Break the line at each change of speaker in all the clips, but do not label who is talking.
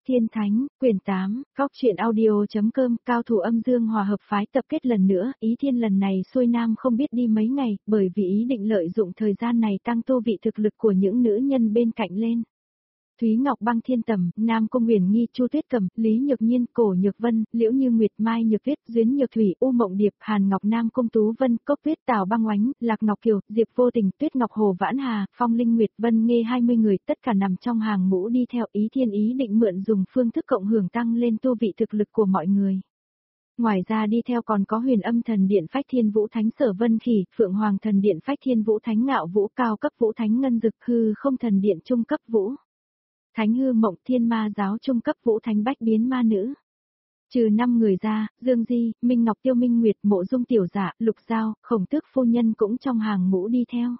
Tiên Thánh, quyển 8, Góc truyện audio.com, cao thủ âm dương hòa hợp phái tập kết lần nữa, Ý Thiên lần này xuôi nam không biết đi mấy ngày, bởi vì ý định lợi dụng thời gian này tăng tu vị thực lực của những nữ nhân bên cạnh lên. Thúy Ngọc Băng Thiên Tầm, Nam Cung Huyền Nghi, Chu Tuyết Cầm, Lý Nhược Nhiên, Cổ Nhược Vân, Liễu Như Nguyệt, Mai Nhược Tuyết, Duyến Nhược Thủy, U Mộng Điệp, Hàn Ngọc Nam Cung Tú Vân, Cốc Tuyết, Tào Băng Oánh, Lạc Ngọc Kiều, Diệp Vô Tình, Tuyết Ngọc Hồ Vãn Hà, Phong Linh Nguyệt, Vân Nghê 20 người, tất cả nằm trong hàng ngũ đi theo Ý Thiên ý định mượn dùng phương thức cộng hưởng tăng lên tu vị thực lực của mọi người. Ngoài ra đi theo còn có Huyền Âm Thần Điện Phách Thiên Vũ Thánh Sở Vân Khỉ, Phượng Hoàng Thần Điện Phách Thiên Vũ Thánh Ngạo Vũ, Cao Cấp Vũ Thánh Ngân Dực, Hư Không Thần Điện Trung Cấp Vũ Thánh Hư Mộng, Thiên Ma Giáo Trung Cấp Vũ Thánh Bách Biến Ma Nữ. Trừ 5 người ra, Dương Di, Minh Ngọc Tiêu Minh Nguyệt, Mộ Dung Tiểu Dạ, Lục Giao, Khổng Tước Phu Nhân cũng trong hàng ngũ đi theo.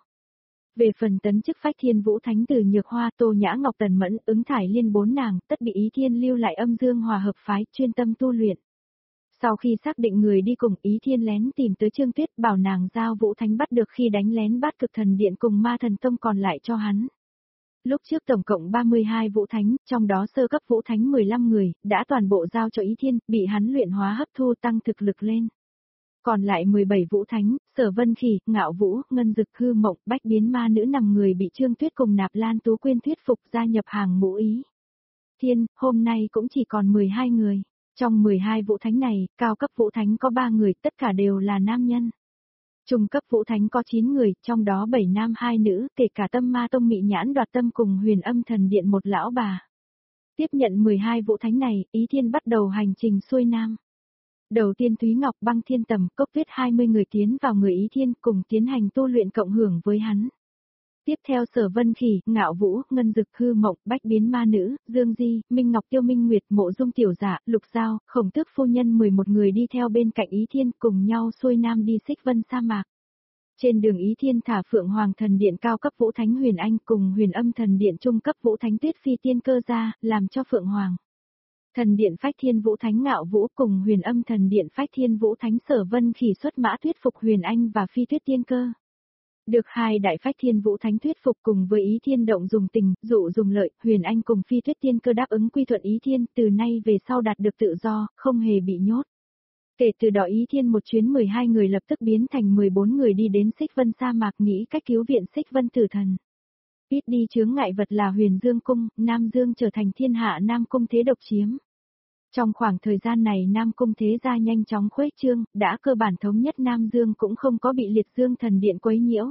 Về phần tấn chức Phách Thiên Vũ Thánh Từ Nhược Hoa, Tô Nhã Ngọc, Tần Mẫn, Ứng Thải Liên 4 nàng, tất bị Ý Thiên lưu lại âm dương hòa hợp phái, chuyên tâm tu luyện. Sau khi xác định người đi cùng, Ý Thiên lén tìm tới Trương Tuyết, bảo nàng giao Vũ Thánh bắt được khi đánh lén Bát Cực Thần Điện cùng Ma Thần Tông còn lại cho hắn. Lúc trước tổng cộng 32 Vũ Thánh, trong đó sơ cấp Vũ Thánh 15 người, đã toàn bộ giao cho Ý Thiên, bị hắn luyện hóa hấp thu tăng thực lực lên. Còn lại 17 Vũ Thánh, Sở Vân Khỉ, Ngạo Vũ, Ngân Dực, Hư Mộng, Bách Biến Ma Nữ 5 người bị Trương Tuyết cùng Nạp Lan Tú Quyên thuyết phục gia nhập hàng ngũ Ý Thiên, hôm nay cũng chỉ còn 12 người. Trong 12 Vũ Thánh này, cao cấp Vũ Thánh có 3 người, tất cả đều là nam nhân. Trung cấp Vũ Thánh có 9 người, trong đó 7 nam 2 nữ, kể cả Tâm Ma Tông Mị Nhãn Đoạt Tâm cùng Huyền Âm Thần Điện một lão bà. Tiếp nhận 12 Vũ Thánh này, Ý Thiên bắt đầu hành trình xuôi nam. Đầu tiên Thúy Ngọc Băng Thiên Tầm, Cốc Tuyết 20 người tiến vào người Ý Thiên cùng tiến hành tu luyện cộng hưởng với hắn. Tiếp theo Sở Vân Khỉ, Ngạo Vũ, Ngân Dực, Hư Mộng, Bách Biến Ma Nữ, Dương Di, Minh Ngọc Tiêu Minh Nguyệt, Mộ Dung Tiểu Dạ, Lục Giao, Khổng Tước Phu Nhân 11 người đi theo bên cạnh Ý Thiên cùng nhau xuôi nam đi Xích Vân sa mạc. Trên đường Ý Thiên thả Phượng Hoàng Thần Điện cao cấp Vũ Thánh Huyền Anh cùng Huyền Âm Thần Điện trung cấp Vũ Thánh Tuyết Phi Tiên Cơ ra, làm cho Phượng Hoàng Thần Điện Phách Thiên Vũ Thánh Ngạo Vũ cùng Huyền Âm Thần Điện Phách Thiên Vũ Thánh Sở Vân Khỉ xuất mã thuyết phục Huyền Anh và Phi Tuyết Tiên Cơ. Được hai đại Phách Thiên Vũ Thánh thuyết phục cùng với Ý Thiên động dùng tình, dụ dùng lợi, Huyền Anh cùng Phi Tuyết Tiên Cơ đáp ứng quy thuận Ý Thiên, từ nay về sau đạt được tự do, không hề bị nhốt. Kể từ đó Ý Thiên một chuyến 12 người lập tức biến thành 14 người đi đến Xích Vân sa mạc nghĩ cách cứu viện Xích Vân Tử Thần. Ít đi chướng ngại vật là Huyền Dương Cung, Nam Dương trở thành thiên hạ Nam Cung thế độc chiếm. Trong khoảng thời gian này Nam Cung thế gia nhanh chóng khuếch trương, đã cơ bản thống nhất Nam Dương cũng không có bị Liệt Dương Thần Điện quấy nhiễu.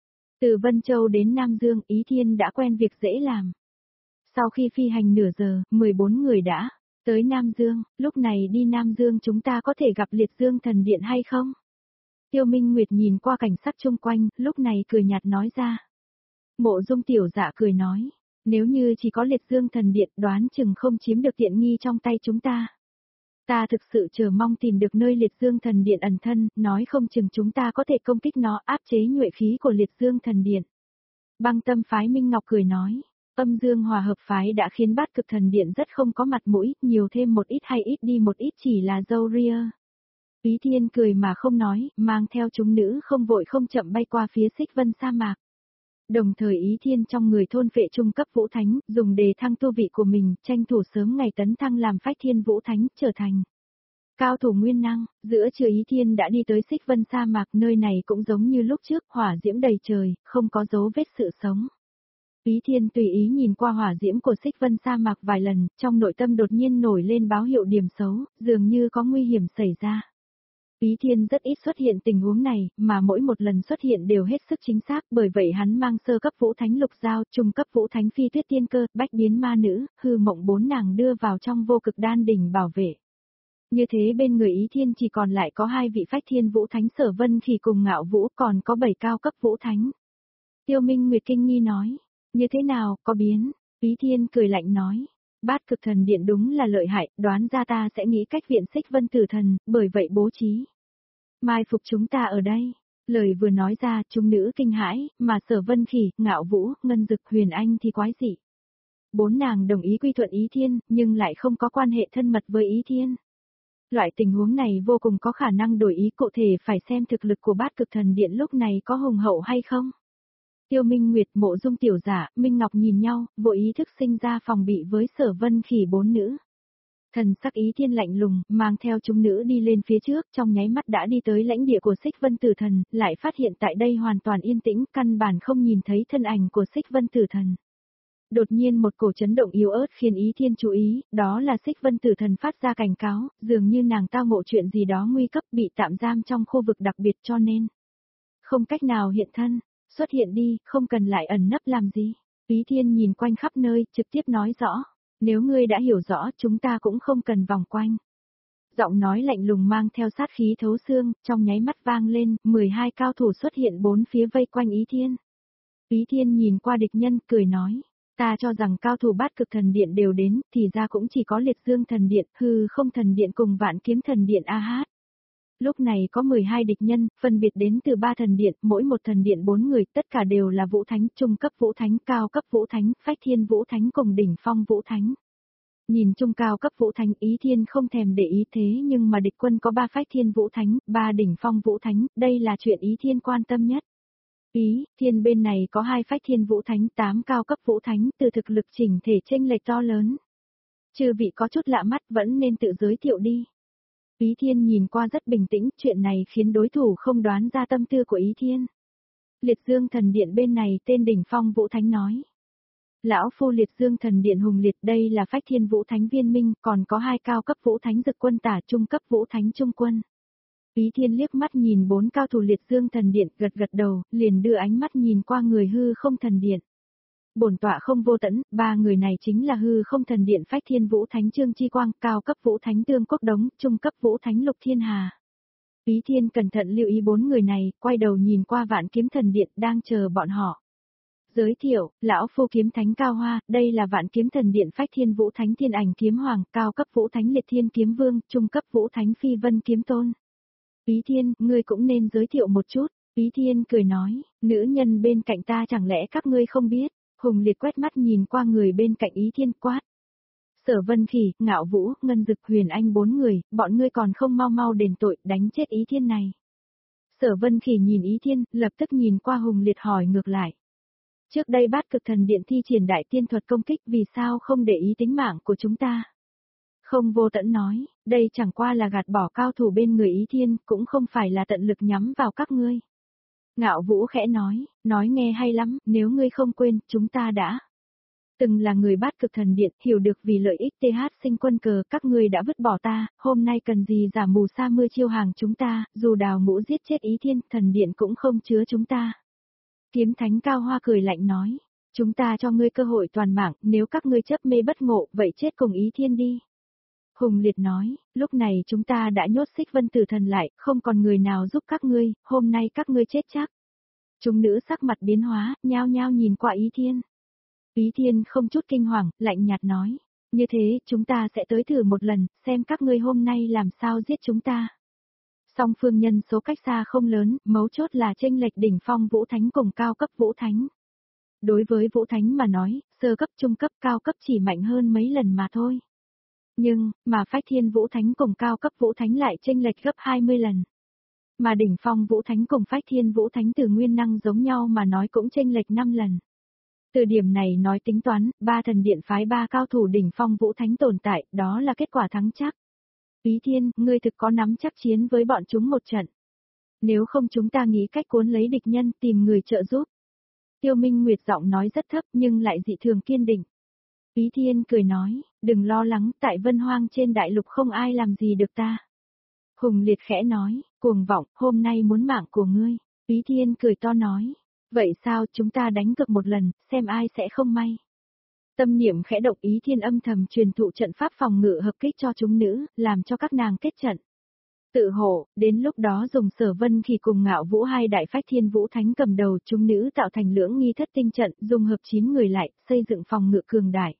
Từ Vân Châu đến Nam Dương, Ý Thiên đã quen việc dễ làm. Sau khi phi hành nửa giờ, 14 người đã tới Nam Dương, lúc này đi Nam Dương chúng ta có thể gặp Liệt Dương Thần Điện hay không? Tiêu Minh Nguyệt nhìn qua cảnh sắc chung quanh, lúc này cười nhạt nói ra. Mộ Dung Tiểu Dạ cười nói, nếu như chỉ có Liệt Dương Thần Điện đoán chừng không chiếm được tiện nghi trong tay chúng ta. Ta thực sự chờ mong tìm được nơi Liệt Dương Thần Điện ẩn thân, nói không chừng chúng ta có thể công kích nó áp chế nhuệ khí của Liệt Dương Thần Điện. Băng Tâm Phái Minh Ngọc cười nói. Âm dương hòa hợp phái đã khiến Bát Cực Thần Điện rất không có mặt mũi, nhiều thêm một ít hay ít đi một ít chỉ là dâu ria. Ý Thiên cười mà không nói, mang theo chúng nữ không vội không chậm bay qua phía Xích Vân sa mạc. Đồng thời Ý Thiên trong người thôn phệ trung cấp Vũ Thánh, dùng đề thăng tu vị của mình, tranh thủ sớm ngày tấn thăng làm Phách Thiên Vũ Thánh, trở thành cao thủ nguyên năng. Giữa trưa Ý Thiên đã đi tới Xích Vân sa mạc, nơi này cũng giống như lúc trước, hỏa diễm đầy trời, không có dấu vết sự sống. Ý Thiên tùy ý nhìn qua hỏa diễm của Xích Vân sa mạc vài lần, trong nội tâm đột nhiên nổi lên báo hiệu điểm xấu, dường như có nguy hiểm xảy ra. Ý Thiên rất ít xuất hiện tình huống này, mà mỗi một lần xuất hiện đều hết sức chính xác, bởi vậy hắn mang sơ cấp Vũ Thánh Lục Giao, trung cấp Vũ Thánh Phi Tuyết Tiên Cơ, Bách Biến Ma Nữ, Hư Mộng 4 nàng đưa vào trong vô cực đan đỉnh bảo vệ. Như thế bên người Ý Thiên chỉ còn lại có 2 vị Phách Thiên Vũ Thánh Sở Vân Khỉ cùng Ngạo Vũ, còn có 7 cao cấp Vũ Thánh. Tiêu Minh Nguyệt kinh nghi nói. Như thế nào, có biến? Ý Thiên cười lạnh nói. Bát Cực Thần Điện đúng là lợi hại, đoán ra ta sẽ nghĩ cách viện Xích Vân Tử Thần, bởi vậy bố trí mai phục chúng ta ở đây. Lời vừa nói ra, chúng nữ kinh hãi, mà Sở Vân Khỉ, Ngạo Vũ, Ngân Dực, Huyền Anh thì quái dị. 4 nàng đồng ý quy thuận Ý Thiên, nhưng lại không có quan hệ thân mật với Ý Thiên. Loại tình huống này vô cùng có khả năng đổi ý, cụ thể phải xem thực lực của Bát Cực Thần Điện lúc này có hùng hậu hay không. Tiêu Minh Nguyệt, Mộ Dung tiểu giả, Minh Ngọc nhìn nhau, vô ý thức sinh ra phòng bị với Sở Vân Khỉ bốn nữ. Thần sắc Ý Thiên lạnh lùng, mang theo chúng nữ đi lên phía trước, trong nháy mắt đã đi tới lãnh địa của Xích Vân Tử Thần, lại phát hiện tại đây hoàn toàn yên tĩnh, căn bản không nhìn thấy thân ảnh của Xích Vân Tử Thần. Đột nhiên một cổ chấn động yếu ớt khiến Ý Thiên chú ý, đó là Xích Vân Tử Thần phát ra cảnh cáo, dường như nàng tao ngộ chuyện gì đó nguy cấp bị tạm giam trong khu vực đặc biệt cho nên không cách nào hiện thân, xuất hiện đi, không cần lại ẩn nấp làm gì. Ý Thiên nhìn quanh khắp nơi, trực tiếp nói rõ, nếu ngươi đã hiểu rõ chúng ta cũng không cần vòng quanh. Giọng nói lạnh lùng mang theo sát khí thấu xương, trong nháy mắt vang lên, 12 cao thủ xuất hiện bốn phía vây quanh Ý Thiên. Ý Thiên nhìn qua địch nhân, cười nói, ta cho rằng cao thủ Bát Cực Thần Điện đều đến, thì ra cũng chỉ có Liệt Dương Thần Điện, Hư Không Thần Điện cùng Vạn Kiếm Thần Điện a hát. Lúc này có 12 địch nhân, phân biệt đến từ 3 thần điện, mỗi một thần điện 4 người, tất cả đều là Vũ Thánh, trung cấp Vũ Thánh, cao cấp Vũ Thánh, Phách Thiên Vũ Thánh cùng đỉnh phong Vũ Thánh. Nhìn trung cao cấp Vũ Thánh, Ý Thiên không thèm để ý, thế nhưng mà địch quân có 3 Phách Thiên Vũ Thánh, 3 đỉnh phong Vũ Thánh, đây là chuyện Ý Thiên quan tâm nhất. Ý Thiên bên này có 2 Phách Thiên Vũ Thánh, 8 cao cấp Vũ Thánh, từ thực lực chỉnh thể chênh lệch to lớn. Chư vị có chút lạ mắt vẫn nên tự giới thiệu đi. Ý Thiên nhìn qua rất bình tĩnh, chuyện này khiến đối thủ không đoán ra tâm tư của Ý Thiên. Liệt Dương Thần Điện bên này tên đỉnh phong Vũ Thánh nói. Lão phu Liệt Dương Thần Điện Hùng Liệt, đây là Phách Thiên Vũ Thánh Viên Minh, còn có 2 cao cấp Vũ Thánh Dực Quân Tả, trung cấp Vũ Thánh Trung Quân. Ý Thiên liếc mắt nhìn 4 cao thủ Liệt Dương Thần Điện, gật gật đầu, liền đưa ánh mắt nhìn qua người Hư Không Thần Điện. Bổn tọa Không Vô Tẫn, 3 người này chính là Hư Không Thần Điện Phách Thiên Vũ Thánh Trương Chi Quang, cao cấp Vũ Thánh Tương Quốc Đống, trung cấp Vũ Thánh Lục Thiên Hà. Ý Thiên cẩn thận lưu ý 4 người này, quay đầu nhìn qua Vạn Kiếm Thần Điện đang chờ bọn họ. Giới thiệu, lão phu Kiếm Thánh Cao Hoa, đây là Vạn Kiếm Thần Điện Phách Thiên Vũ Thánh Thiên Ảnh Kiếm Hoàng, cao cấp Vũ Thánh Liệt Thiên Kiếm Vương, trung cấp Vũ Thánh Phi Vân Kiếm Tôn. Ý Thiên, ngươi cũng nên giới thiệu một chút. Ý Thiên cười nói, nữ nhân bên cạnh ta chẳng lẽ các ngươi không biết. Hùng Liệt quét mắt nhìn qua người bên cạnh Ý Thiên quát. Sở Vân Khỉ, Ngạo Vũ, Ngân Dực, Huyền Anh 4 người, bọn ngươi còn không mau mau đền tội, đánh chết Ý Thiên này. Sở Vân Khỉ nhìn Ý Thiên, lập tức nhìn qua Hùng Liệt hỏi ngược lại. Trước đây Bát Cực Thần Điện thi triển đại tiên thuật công kích, vì sao không để ý tính mạng của chúng ta? Không Vô Tẫn nói, đây chẳng qua là gạt bỏ cao thủ bên người Ý Thiên, cũng không phải là tận lực nhắm vào các ngươi. Ngạo Vũ khẽ nói nghe hay lắm, nếu ngươi không quên, chúng ta đã từng là người Bát Cực Thần Điện, hiểu được vì lợi ích TH sinh quân cờ, các ngươi đã vứt bỏ ta, hôm nay cần gì giả mù sa mưa chiêu hàng chúng ta, dù đào ngũ giết chết Ý Thiên, thần điện cũng không chứa chúng ta. Kiếm Thánh Cao Hoa cười lạnh nói, chúng ta cho ngươi cơ hội toàn mạng, nếu các ngươi chấp mê bất ngộ, vậy chết cùng Ý Thiên đi. Hùng Liệt nói, lúc này chúng ta đã nhốt Xích Vân Tử Thần lại, không còn người nào giúp các ngươi, hôm nay các ngươi chết chắc. Chúng nữ sắc mặt biến hóa, nhao nhao nhìn qua Ý Thiên. Ý Thiên không chút kinh hoàng, lạnh nhạt nói, như thế chúng ta sẽ tới thử một lần, xem các ngươi hôm nay làm sao giết chúng ta. Song phương nhân số cách xa không lớn, mấu chốt là chênh lệch đỉnh phong Vũ Thánh cùng cao cấp Vũ Thánh. Đối với Vũ Thánh mà nói, sơ cấp, trung cấp, cao cấp chỉ mạnh hơn mấy lần mà thôi. Nhưng, mà Phách Thiên Vũ Thánh cùng cao cấp Vũ Thánh lại chênh lệch gấp 20 lần. Mà đỉnh phong Vũ Thánh cùng Phách Thiên Vũ Thánh từ nguyên năng giống nhau mà nói cũng chênh lệch 5 lần. Từ điểm này nói tính toán, 3 thần điện phái 3 cao thủ đỉnh phong Vũ Thánh tồn tại, đó là kết quả thắng chắc. Ý Thiên, ngươi thực có nắm chắc chiến với bọn chúng một trận. Nếu không chúng ta nghĩ cách cuốn lấy địch nhân, tìm người trợ giúp. Tiêu Minh Nguyệt giọng nói rất thấp nhưng lại dị thường kiên định. Ý Thiên cười nói, đừng lo lắng, tại Vân Hoang trên đại lục không ai làm gì được ta. Hùng Liệt khẽ nói, cuồng vọng, hôm nay muốn mạng của ngươi. Ý Thiên cười to nói, vậy sao chúng ta đánh cược một lần, xem ai sẽ không may. Tâm niệm khẽ động, Ý Thiên âm thầm truyền thụ trận pháp phòng ngự hợp kích cho chúng nữ, làm cho các nàng kết trận. Tự hộ, đến lúc đó dùng Sở Vân Khỉ cùng Ngạo Vũ hai đại Phách Thiên Vũ Thánh cầm đầu, chúng nữ tạo thành lưỡng nghi thất tinh trận, dùng hợp 9 người lại, xây dựng phòng ngự cường đại.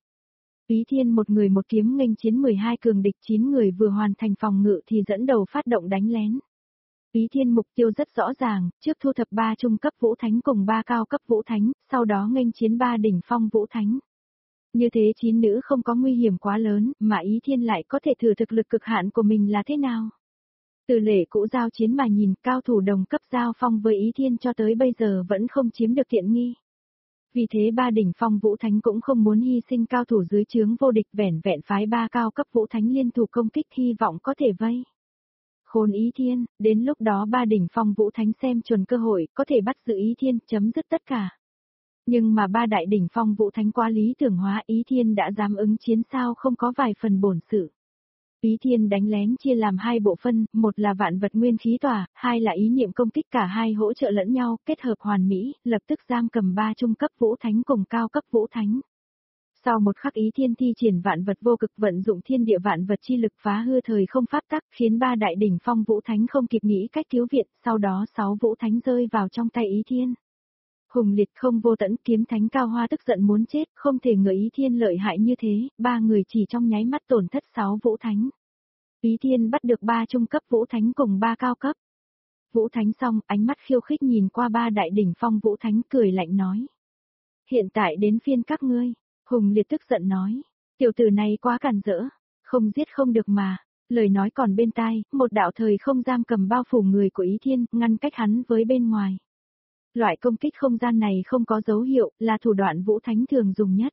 Ý Thiên một người một kiếm nghênh chiến 12 cường địch, 9 người vừa hoàn thành phòng ngự thì dẫn đầu phát động đánh lén. Ý Thiên mục tiêu rất rõ ràng, trước thu thập 3 trung cấp Vũ Thánh cùng 3 cao cấp Vũ Thánh, sau đó nghênh chiến 3 đỉnh phong Vũ Thánh. Như thế 9 nữ không có nguy hiểm quá lớn, mà Ý Thiên lại có thể thử thực lực cực hạn của mình là thế nào. Từ lệ cũ giao chiến mà nhìn, cao thủ đồng cấp giao phong với Ý Thiên cho tới bây giờ vẫn không chiếm được tiện nghi. Vì thế ba đỉnh phong Vũ Thánh cũng không muốn hy sinh cao thủ dưới trướng vô địch, vẻn vẹn phái ba cao cấp Vũ Thánh liên thủ công kích, hy vọng có thể vây khốn Ý Thiên. Đến lúc đó ba đỉnh phong Vũ Thánh xem chuẩn cơ hội, có thể bắt giữ Ý Thiên, chấm dứt tất cả. Nhưng mà ba đại đỉnh phong Vũ Thánh quá lý tưởng hóa, Ý Thiên đã dám ứng chiến sao không có vài phần bổn sự. Ý Thiên đánh lén chia làm hai bộ phân, một là vạn vật nguyên khí tỏa, hai là ý niệm công kích, cả hai hỗ trợ lẫn nhau, kết hợp hoàn mỹ, lập tức giam cầm ba trung cấp Vũ Thánh cùng cao cấp Vũ Thánh. Sau một khắc Ý Thiên thi triển vạn vật vô cực, vận dụng thiên địa vạn vật chi lực phá hư thời không pháp tắc, khiến ba đại đỉnh phong Vũ Thánh không kịp nghĩ cách cứu viện, sau đó 6 Vũ Thánh rơi vào trong tay Ý Thiên. Hùng Liệt, Không Vô Tẫn, Kiếm Thánh Cao Hoa tức giận muốn chết, không thể ngờ Ý Thiên lợi hại như thế, ba người chỉ trong nháy mắt tổn thất 6 Vũ Thánh. Ý Thiên bắt được 3 trung cấp Vũ Thánh cùng 3 cao cấp Vũ Thánh xong, ánh mắt khiêu khích nhìn qua ba đại đỉnh phong Vũ Thánh, cười lạnh nói. Hiện tại đến phiên các ngươi. Hùng Liệt tức giận nói. Tiểu tử này quá càn rỡ. Không giết không được mà. Lời nói còn bên tai, một đạo thời không giam cầm bao phủ người của Ý Thiên, ngăn cách hắn với bên ngoài. Loại công kích không gian này không có dấu hiệu, là thủ đoạn Vũ Thánh thường dùng nhất.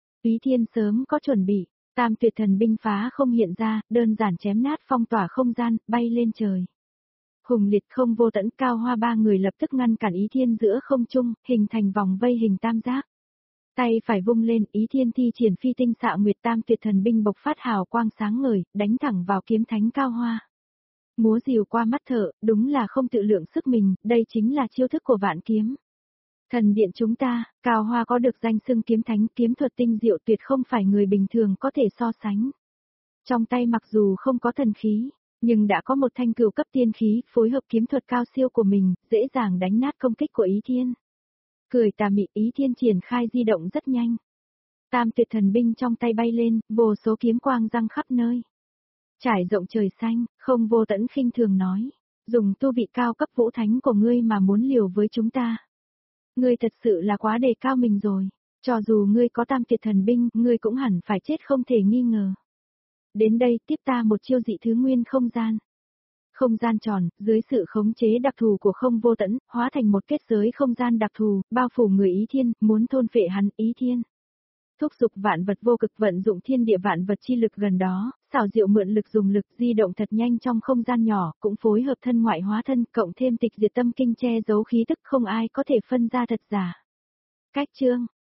Ý Thiên sớm có chuẩn bị. Tam tuyệt thần binh phá không hiện ra, đơn giản chém nát phong tỏa không gian, bay lên trời. Hùng Liệt, Không Vô Tẫn, Cao Hoa ba người lập tức ngăn cản Ý Thiên giữa không trung, hình thành vòng vây hình tam giác. Tay phải vung lên, Ý Thiên thi triển phi tinh xạ nguyệt, tam tuyệt thần binh bộc phát hào quang sáng ngời, đánh thẳng vào kiếm thánh Cao Hoa. Múa rìu qua mắt thợ, đúng là không tự lượng sức mình, đây chính là chiêu thức của vạn kiếm. Thần điện chúng ta, Cao Hoa có được danh xưng kiếm thánh, kiếm thuật tinh diệu tuyệt không phải người bình thường có thể so sánh. Trong tay mặc dù không có thần khí, nhưng đã có một thanh cửu cấp tiên khí, phối hợp kiếm thuật cao siêu của mình, dễ dàng đánh nát công kích của Ý Thiên. Cười tà mị, Ý Thiên triển khai di động rất nhanh. Tam tuyệt thần binh trong tay bay lên, vô số kiếm quang răng khắp nơi. Trải rộng trời xanh, Không Vô Tẫn khinh thường nói. Dùng tu vị cao cấp Vũ Thánh của ngươi mà muốn liều với chúng ta. Ngươi thật sự là quá đề cao mình rồi. Cho dù ngươi có tam tuyệt thần binh, ngươi cũng hẳn phải chết không thể nghi ngờ. Đến đây, tiếp ta một chiêu dị thứ nguyên không gian. Không gian tròn, dưới sự khống chế đặc thù của Không Vô Tẫn, hóa thành một kết giới không gian đặc thù, bao phủ người Ý Thiên, muốn thôn phệ hắn. Ý Thiên thúc giục vạn vật vô cực, vận dụng thiên địa vạn vật chi lực gần đó, xảo diệu mượn lực dùng lực di động thật nhanh trong không gian nhỏ, cũng phối hợp thân ngoại hóa thân, cộng thêm tịch diệt tâm kinh che giấu khí tức, không ai có thể phân ra thật giả. Cách chương